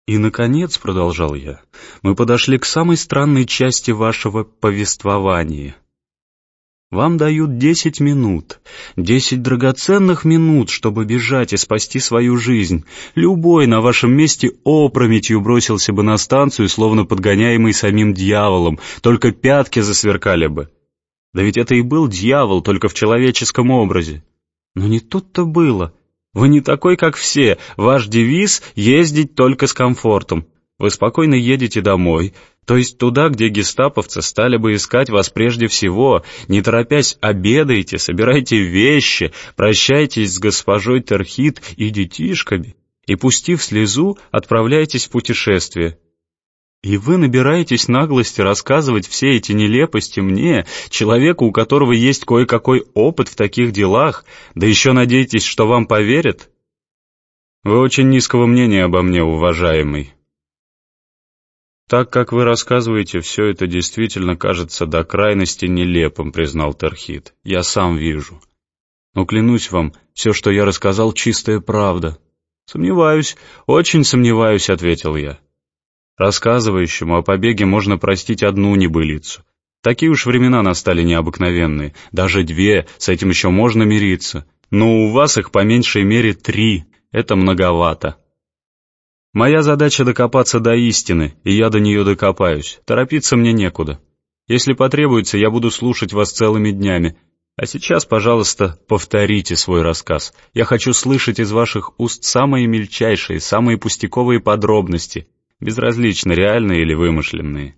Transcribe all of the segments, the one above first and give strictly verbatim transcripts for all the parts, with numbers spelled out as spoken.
«И, наконец, — продолжал я, — мы подошли к самой странной части вашего повествования. Вам дают десять минут, десять драгоценных минут, чтобы бежать и спасти свою жизнь. Любой на вашем месте опрометью бросился бы на станцию, словно подгоняемый самим дьяволом, только пятки засверкали бы. Да ведь это и был дьявол, только в человеческом образе. Но не тут-то было. Вы не такой, как все. Ваш девиз — ездить только с комфортом. Вы спокойно едете домой, то есть туда, где гестаповцы стали бы искать вас прежде всего. Не торопясь, обедаете, собирайте вещи, прощайтесь с госпожой Терхит и детишками, и, пустив слезу, отправляетесь в путешествие. И вы набираетесь наглости рассказывать все эти нелепости мне, человеку, у которого есть кое-какой опыт в таких делах, да еще надеетесь, что вам поверят? Вы очень низкого мнения обо мне, уважаемый. Так как вы рассказываете, все это действительно кажется до крайности нелепым, признал Терхит. Я сам вижу. Но клянусь вам, все, что я рассказал, чистая правда. Сомневаюсь, очень сомневаюсь, ответил я. Рассказывающему о побеге можно простить одну небылицу. Такие уж времена настали необыкновенные. Даже две, с этим еще можно мириться. Но у вас их по меньшей мере три. Это многовато. Моя задача докопаться до истины, и я до нее докопаюсь. Торопиться мне некуда. Если потребуется, я буду слушать вас целыми днями. А сейчас, пожалуйста, повторите свой рассказ. Я хочу слышать из ваших уст самые мельчайшие, самые пустяковые подробности, безразлично, реальные или вымышленные.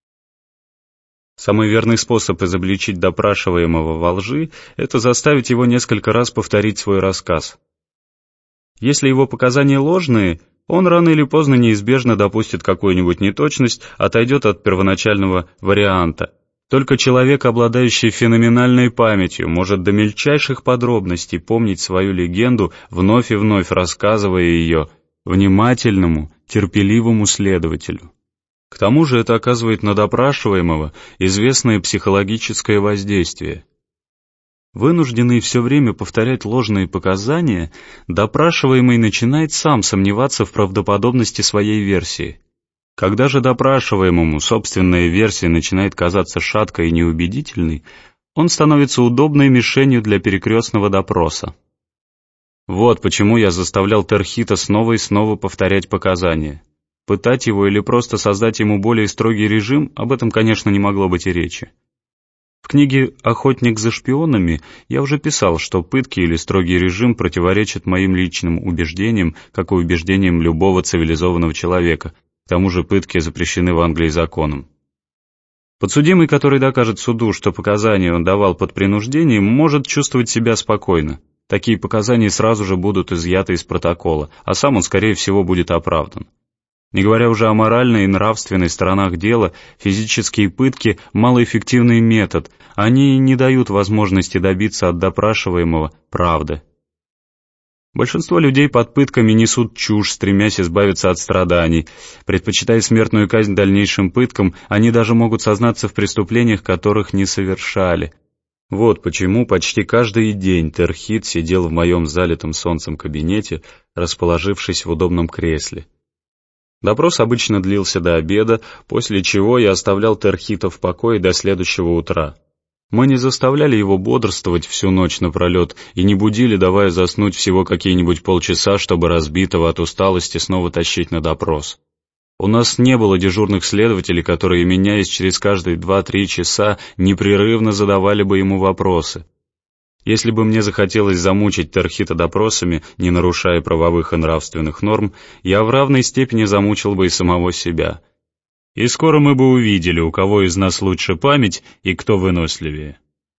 Самый верный способ изобличить допрашиваемого во лжи — это заставить его несколько раз повторить свой рассказ. Если его показания ложные, он рано или поздно неизбежно допустит какую-нибудь неточность, отойдет от первоначального варианта. Только человек, обладающий феноменальной памятью, может до мельчайших подробностей помнить свою легенду, вновь и вновь рассказывая ее внимательному, терпеливому следователю. К тому же это оказывает на допрашиваемого известное психологическое воздействие. Вынужденный все время повторять ложные показания, допрашиваемый начинает сам сомневаться в правдоподобности своей версии. Когда же допрашиваемому собственная версия начинает казаться шаткой и неубедительной, он становится удобной мишенью для перекрестного допроса. Вот почему я заставлял Терхита снова и снова повторять показания. Пытать его или просто создать ему более строгий режим, об этом, конечно, не могло быть и речи. В книге «Охотник за шпионами» я уже писал, что пытки или строгий режим противоречат моим личным убеждениям, как и убеждениям любого цивилизованного человека. К тому же пытки запрещены в Англии законом. Подсудимый, который докажет суду, что показания он давал под принуждением, может чувствовать себя спокойно. Такие показания сразу же будут изъяты из протокола, а сам он, скорее всего, будет оправдан. Не говоря уже о моральной и нравственной сторонах дела, физические пытки – малоэффективный метод, они не дают возможности добиться от допрашиваемого правды. Большинство людей под пытками несут чушь, стремясь избавиться от страданий. Предпочитая смертную казнь дальнейшим пыткам, они даже могут сознаться в преступлениях, которых не совершали. Вот почему почти каждый день Терхит сидел в моем залитом солнцем кабинете, расположившись в удобном кресле. Допрос обычно длился до обеда, после чего я оставлял Терхита в покое до следующего утра. Мы не заставляли его бодрствовать всю ночь напролет и не будили, давая заснуть всего какие-нибудь полчаса, чтобы разбитого от усталости снова тащить на допрос. У нас не было дежурных следователей, которые, меняясь через каждые два-три часа, непрерывно задавали бы ему вопросы. Если бы мне захотелось замучить Терхита допросами, не нарушая правовых и нравственных норм, я в равной степени замучил бы и самого себя. И скоро мы бы увидели, у кого из нас лучше память и кто выносливее.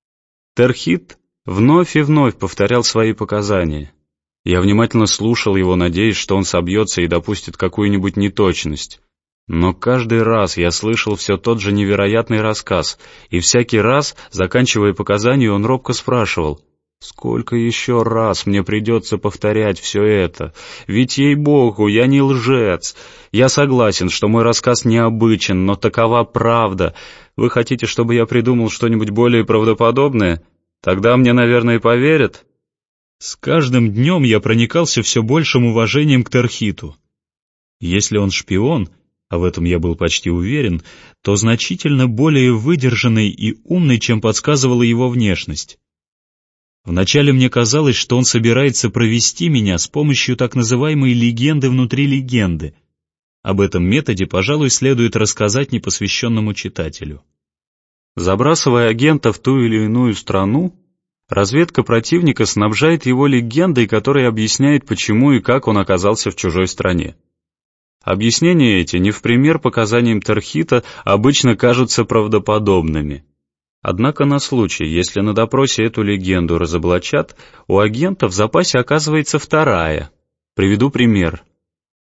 Терхит вновь и вновь повторял свои показания. Я внимательно слушал его, надеясь, что он собьется и допустит какую-нибудь неточность. Но каждый раз я слышал все тот же невероятный рассказ, и всякий раз, заканчивая показания, он робко спрашивал: «Сколько еще раз мне придется повторять все это? Ведь, ей-богу, я не лжец. Я согласен, что мой рассказ необычен, но такова правда. Вы хотите, чтобы я придумал что-нибудь более правдоподобное? Тогда мне, наверное, поверят». С каждым днем я проникался все большим уважением к Терхиту. Если он шпион, а в этом я был почти уверен, то значительно более выдержанный и умный, чем подсказывала его внешность. Вначале мне казалось, что он собирается провести меня с помощью так называемой легенды внутри легенды. Об этом методе, пожалуй, следует рассказать непосвященному читателю. Забрасывая агента в ту или иную страну, разведка противника снабжает его легендой, которая объясняет, почему и как он оказался в чужой стране. Объяснения эти, не в пример показаниям Терхита, обычно кажутся правдоподобными. Однако на случай, если на допросе эту легенду разоблачат, у агента в запасе оказывается вторая. Приведу пример.